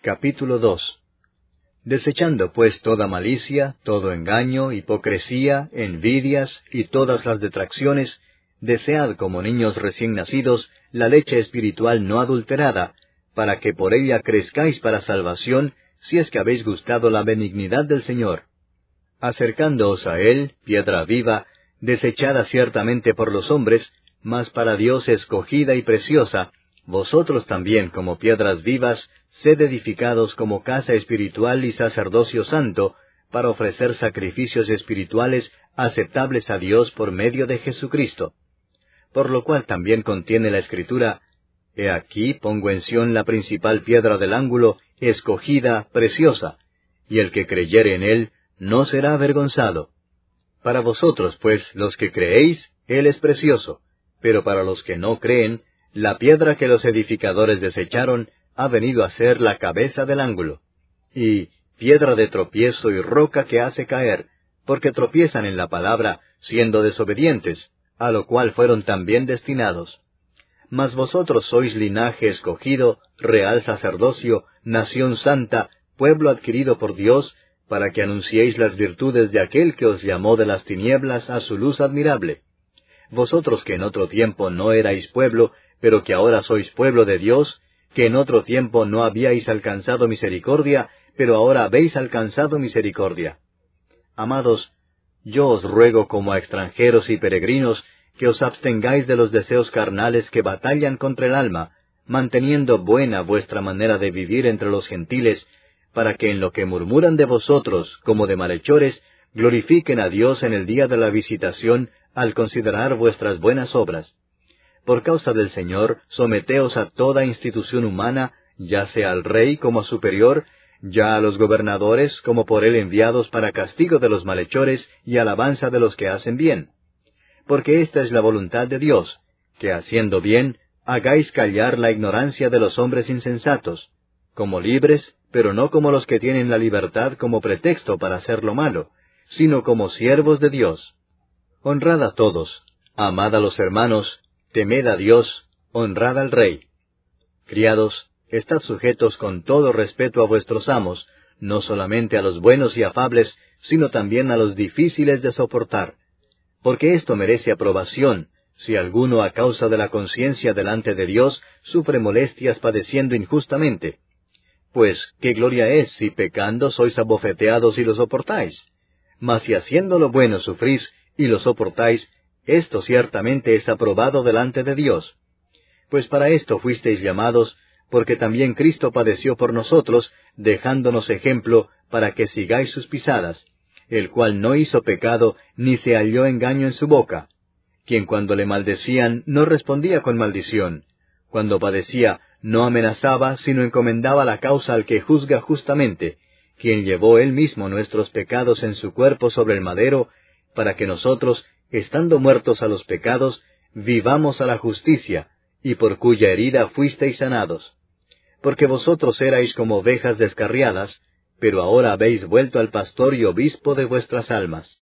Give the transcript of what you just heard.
Capítulo 2. Desechando pues toda malicia, todo engaño, hipocresía, envidias y todas las detracciones, desead como niños recién nacidos la leche espiritual no adulterada, para que por ella crezcáis para salvación, si es que habéis gustado la benignidad del Señor. Acercándoos a Él, piedra viva, desechada ciertamente por los hombres, mas para Dios escogida y preciosa, vosotros también como piedras vivas, sed edificados como casa espiritual y sacerdocio santo, para ofrecer sacrificios espirituales aceptables a Dios por medio de Jesucristo. Por lo cual también contiene la Escritura: He aquí pongo en Sión la principal piedra del ángulo, escogida, preciosa, y el que creyere en Él no será avergonzado. Para vosotros, pues, los que creéis, Él es precioso, pero para los que no creen, la piedra que los edificadores desecharon ha venido a ser la cabeza del ángulo, y piedra de tropiezo y roca que hace caer, porque tropiezan en la palabra, siendo desobedientes, a lo cual fueron también destinados. Mas vosotros sois linaje escogido, real sacerdocio, nación santa, pueblo adquirido por Dios, para que anunciéis las virtudes de aquel que os llamó de las tinieblas a su luz admirable. Vosotros que en otro tiempo no erais pueblo, pero que ahora sois pueblo de Dios, que en otro tiempo no habíais alcanzado misericordia, pero ahora habéis alcanzado misericordia. Amados, yo os ruego como a extranjeros y peregrinos, que os abstengáis de los deseos carnales que batallan contra el alma, manteniendo buena vuestra manera de vivir entre los gentiles, para que en lo que murmuran de vosotros, como de malhechores, glorifiquen a Dios en el día de la visitación, al considerar vuestras buenas obras. Por causa del Señor, someteos a toda institución humana, ya sea al rey como superior, ya a los gobernadores como por él enviados para castigo de los malhechores y alabanza de los que hacen bien. Porque esta es la voluntad de Dios, que haciendo bien, hagáis callar la ignorancia de los hombres insensatos, como libres, pero no como los que tienen la libertad como pretexto para hacer lo malo, sino como siervos de Dios. Honrad a todos, amad a los hermanos, temed a Dios, honrad al Rey. Criados, estad sujetos con todo respeto a vuestros amos, no solamente a los buenos y afables, sino también a los difíciles de soportar. Porque esto merece aprobación, si alguno a causa de la conciencia delante de Dios sufre molestias padeciendo injustamente. Pues, ¿qué gloria es si pecando sois abofeteados y lo soportáis? Mas si haciendo lo bueno sufrís y lo soportáis, esto ciertamente es aprobado delante de Dios. Pues para esto fuisteis llamados, porque también Cristo padeció por nosotros, dejándonos ejemplo para que sigáis sus pisadas, el cual no hizo pecado, ni se halló engaño en su boca, quien cuando le maldecían no respondía con maldición, cuando padecía no amenazaba, sino encomendaba la causa al que juzga justamente, quien llevó él mismo nuestros pecados en su cuerpo sobre el madero, para que nosotros, estando muertos a los pecados, vivamos a la justicia, y por cuya herida fuisteis sanados. Porque vosotros erais como ovejas descarriadas, pero ahora habéis vuelto al pastor y obispo de vuestras almas.